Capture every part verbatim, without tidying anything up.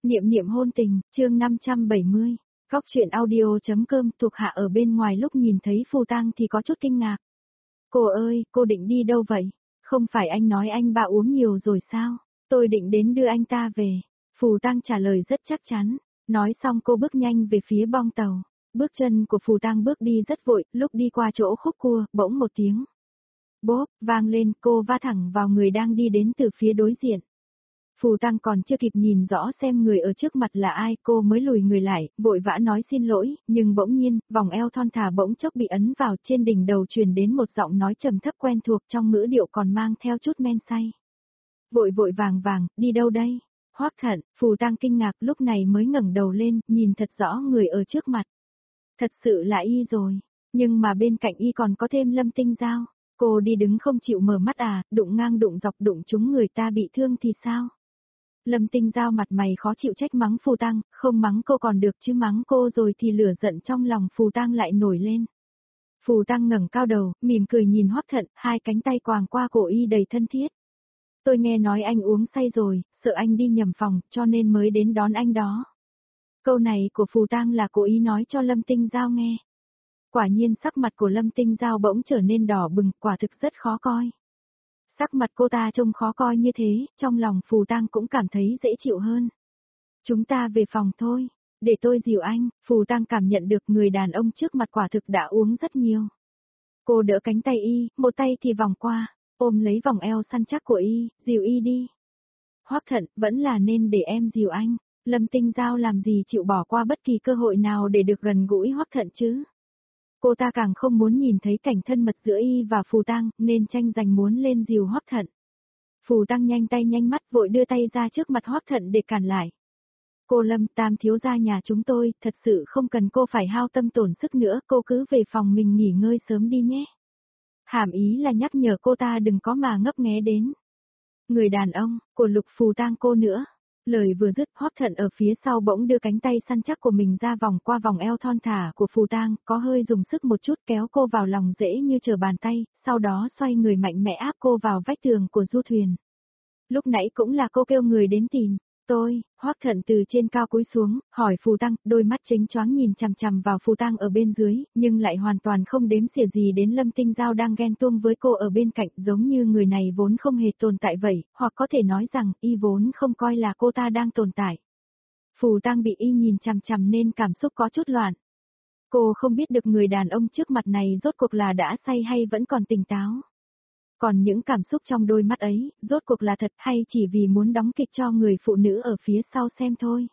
Niệm niệm hôn tình, chương năm trăm bảy mươi. Góc truyện audio.com. Thuộc hạ ở bên ngoài lúc nhìn thấy Phù Tang thì có chút kinh ngạc. Cô ơi, cô định đi đâu vậy? Không phải anh nói anh ba uống nhiều rồi sao? Tôi định đến đưa anh ta về. Phù Tang trả lời rất chắc chắn. Nói xong cô bước nhanh về phía bong tàu. Bước chân của Phù Tang bước đi rất vội, lúc đi qua chỗ khúc cua, bỗng một tiếng bốp vang lên, cô va thẳng vào người đang đi đến từ phía đối diện. Phù Tang còn chưa kịp nhìn rõ xem người ở trước mặt là ai, cô mới lùi người lại, vội vã nói xin lỗi, nhưng bỗng nhiên, vòng eo thon thả bỗng chốc bị ấn vào, trên đỉnh đầu truyền đến một giọng nói trầm thấp quen thuộc, trong ngữ điệu còn mang theo chút men say. Vội vội vàng vàng, đi đâu đây? Hoắc Thận. Phù Tang kinh ngạc lúc này mới ngẩng đầu lên, nhìn thật rõ người ở trước mặt. Thật sự là y rồi, nhưng mà bên cạnh y còn có thêm Lâm Tinh Giao. Cô đi đứng không chịu mở mắt à, đụng ngang đụng dọc đụng chúng người ta bị thương thì sao? Lâm Tinh Giao mặt mày khó chịu trách mắng Phù Tang, không mắng cô còn được chứ mắng cô rồi thì lửa giận trong lòng Phù Tang lại nổi lên. Phù Tang ngẩng cao đầu, mỉm cười nhìn Hoắc Thận, hai cánh tay quàng qua cổ y đầy thân thiết. Tôi nghe nói anh uống say rồi, sợ anh đi nhầm phòng, cho nên mới đến đón anh đó. Câu này của Phù Tang là cố ý nói cho Lâm Tinh Giao nghe. Quả nhiên sắc mặt của Lâm Tinh Giao bỗng trở nên đỏ bừng, quả thực rất khó coi. Sắc mặt cô ta trông khó coi như thế, trong lòng Phù Tang cũng cảm thấy dễ chịu hơn. Chúng ta về phòng thôi, để tôi dìu anh. Phù Tang cảm nhận được người đàn ông trước mặt quả thực đã uống rất nhiều. Cô đỡ cánh tay y, một tay thì vòng qua, ôm lấy vòng eo săn chắc của y, dìu y đi. Hoắc Thận, vẫn là nên để em dìu anh. Lâm Tinh Giao làm gì chịu bỏ qua bất kỳ cơ hội nào để được gần gũi Hoắc Thận chứ? Cô ta càng không muốn nhìn thấy cảnh thân mật giữa y và Phù Tang, nên tranh giành muốn lên dìu Hoắc Thận. Phù Tang nhanh tay nhanh mắt vội đưa tay ra trước mặt Hoắc Thận để cản lại. Cô Lâm, Tam thiếu gia nhà chúng tôi, thật sự không cần cô phải hao tâm tổn sức nữa, cô cứ về phòng mình nghỉ ngơi sớm đi nhé. Hàm ý là nhắc nhở cô ta đừng có mà ngấp nghé đến người đàn ông của Lục Phù Tang cô nữa. Lời vừa dứt, Hoắc Thận ở phía sau bỗng đưa cánh tay săn chắc của mình ra vòng qua vòng eo thon thả của Phù Tang, có hơi dùng sức một chút kéo cô vào lòng dễ như trở bàn tay, sau đó xoay người mạnh mẽ áp cô vào vách tường của du thuyền. Lúc nãy cũng là cô kêu người đến tìm tôi. Hoắc Thận từ trên cao cúi xuống, hỏi Phù Tang, đôi mắt chính choáng nhìn chằm chằm vào Phù Tang ở bên dưới, nhưng lại hoàn toàn không đếm xỉa gì đến Lâm Tinh Giao đang ghen tuông với cô ở bên cạnh, giống như người này vốn không hề tồn tại vậy, hoặc có thể nói rằng, y vốn không coi là cô ta đang tồn tại. Phù Tang bị y nhìn chằm chằm nên cảm xúc có chút loạn. Cô không biết được người đàn ông trước mặt này rốt cuộc là đã say hay vẫn còn tỉnh táo. Còn những cảm xúc trong đôi mắt ấy, rốt cuộc là thật hay chỉ vì muốn đóng kịch cho người phụ nữ ở phía sau xem thôi.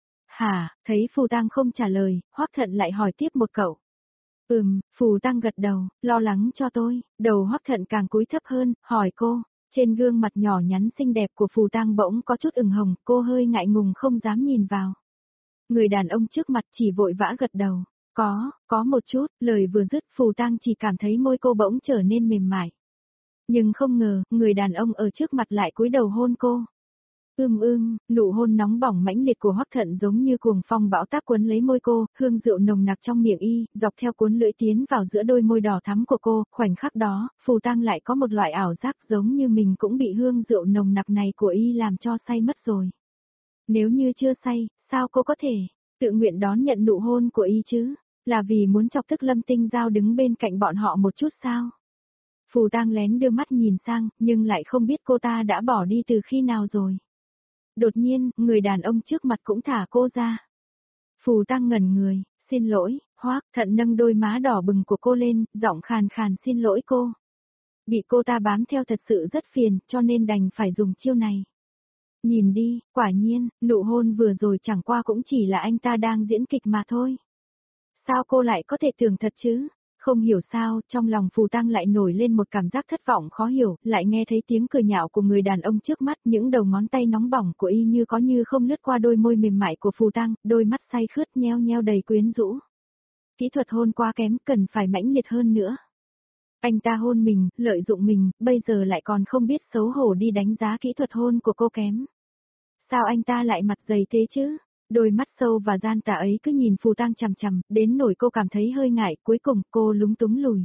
Hả, thấy Phù Tang không trả lời, Hoắc Thận lại hỏi tiếp một cậu. Ừm, Phù Tang gật đầu, lo lắng cho tôi, đầu Hoắc Thận càng cúi thấp hơn, hỏi cô. Trên gương mặt nhỏ nhắn xinh đẹp của Phù Tang bỗng có chút ửng hồng, cô hơi ngại ngùng không dám nhìn vào. Người đàn ông trước mặt chỉ vội vã gật đầu. Có, có một chút, lời vừa dứt Phù Tang chỉ cảm thấy môi cô bỗng trở nên mềm mại. Nhưng không ngờ, người đàn ông ở trước mặt lại cúi đầu hôn cô. Ưm ưm, nụ hôn nóng bỏng mãnh liệt của Hoắc Thận giống như cuồng phong bão táp cuốn lấy môi cô, hương rượu nồng nặc trong miệng y, dọc theo cuốn lưỡi tiến vào giữa đôi môi đỏ thắm của cô, khoảnh khắc đó, Phù Tang lại có một loại ảo giác giống như mình cũng bị hương rượu nồng nặc này của y làm cho say mất rồi. Nếu như chưa say, sao cô có thể tự nguyện đón nhận nụ hôn của y chứ? Là vì muốn chọc tức Lâm Tinh Giao đứng bên cạnh bọn họ một chút sao? Phù Tang lén đưa mắt nhìn sang, nhưng lại không biết cô ta đã bỏ đi từ khi nào rồi. Đột nhiên, người đàn ông trước mặt cũng thả cô ra. Phù Tang ngẩn người, xin lỗi, Hoắc Thận nâng đôi má đỏ bừng của cô lên, giọng khàn khàn xin lỗi cô. Bị cô ta bám theo thật sự rất phiền, cho nên đành phải dùng chiêu này. Nhìn đi, quả nhiên, nụ hôn vừa rồi chẳng qua cũng chỉ là anh ta đang diễn kịch mà thôi. Sao cô lại có thể tưởng thật chứ? Không hiểu sao, trong lòng Phù Tang lại nổi lên một cảm giác thất vọng khó hiểu, lại nghe thấy tiếng cười nhạo của người đàn ông trước mắt, những đầu ngón tay nóng bỏng của y như có như không lướt qua đôi môi mềm mại của Phù Tang, đôi mắt say khướt nheo nheo đầy quyến rũ. Kỹ thuật hôn quá kém, cần phải mãnh liệt hơn nữa. Anh ta hôn mình, lợi dụng mình, bây giờ lại còn không biết xấu hổ đi đánh giá kỹ thuật hôn của cô kém. Sao anh ta lại mặt dày thế chứ? Đôi mắt sâu và gian tà ấy cứ nhìn Phù Tang chằm chằm, đến nỗi cô cảm thấy hơi ngại, cuối cùng cô lúng túng lùi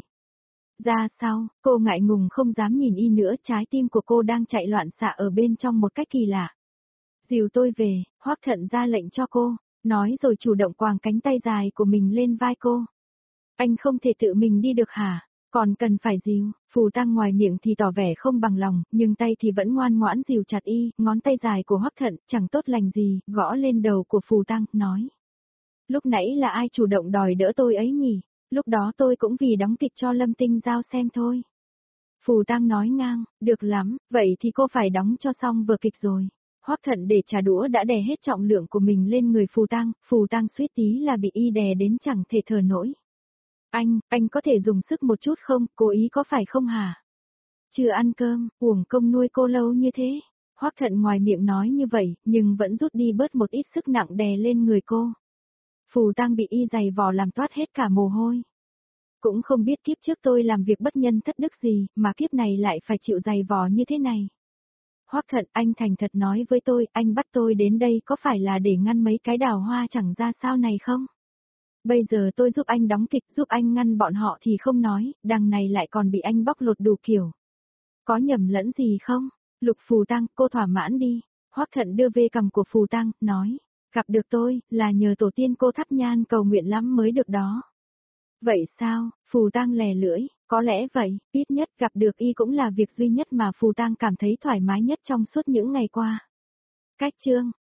ra sau, cô ngại ngùng không dám nhìn y nữa, trái tim của cô đang chạy loạn xạ ở bên trong một cách kỳ lạ. Dìu tôi về, Hoắc Thận ra lệnh cho cô, nói rồi chủ động quàng cánh tay dài của mình lên vai cô. Anh không thể tự mình đi được hả? Còn cần phải dìu, Phù Tăng ngoài miệng thì tỏ vẻ không bằng lòng, nhưng tay thì vẫn ngoan ngoãn dìu chặt y, ngón tay dài của Hoắc Thận, chẳng tốt lành gì, gõ lên đầu của Phù Tăng, nói. Lúc nãy là ai chủ động đòi đỡ tôi ấy nhỉ? Lúc đó tôi cũng vì đóng kịch cho Lâm Tinh Giao xem thôi. Phù Tăng nói ngang, được lắm, vậy thì cô phải đóng cho xong vở kịch rồi. Hoắc Thận để trả đũa đã đè hết trọng lượng của mình lên người Phù Tăng, Phù Tăng suýt tí là bị y đè đến chẳng thể thở nổi. Anh, anh có thể dùng sức một chút không, cố ý có phải không hả? Chưa ăn cơm, uổng công nuôi cô lâu như thế. Hoắc Thận ngoài miệng nói như vậy, nhưng vẫn rút đi bớt một ít sức nặng đè lên người cô. Phù Tăng bị y giày vò làm toát hết cả mồ hôi. Cũng không biết kiếp trước tôi làm việc bất nhân thất đức gì, mà kiếp này lại phải chịu giày vò như thế này. Hoắc Thận, anh thành thật nói với tôi, anh bắt tôi đến đây có phải là để ngăn mấy cái đào hoa chẳng ra sao này không? Bây giờ tôi giúp anh đóng kịch, giúp anh ngăn bọn họ thì không nói, đằng này lại còn bị anh bóc lột đủ kiểu. Có nhầm lẫn gì không? Lục Phù Tăng, cô thỏa mãn đi. Hoắc Thận đưa về cằm của Phù Tăng, nói, gặp được tôi, là nhờ tổ tiên cô thắp nhang cầu nguyện lắm mới được đó. Vậy sao? Phù Tăng lè lưỡi, có lẽ vậy, ít nhất gặp được y cũng là việc duy nhất mà Phù Tăng cảm thấy thoải mái nhất trong suốt những ngày qua. Cách chương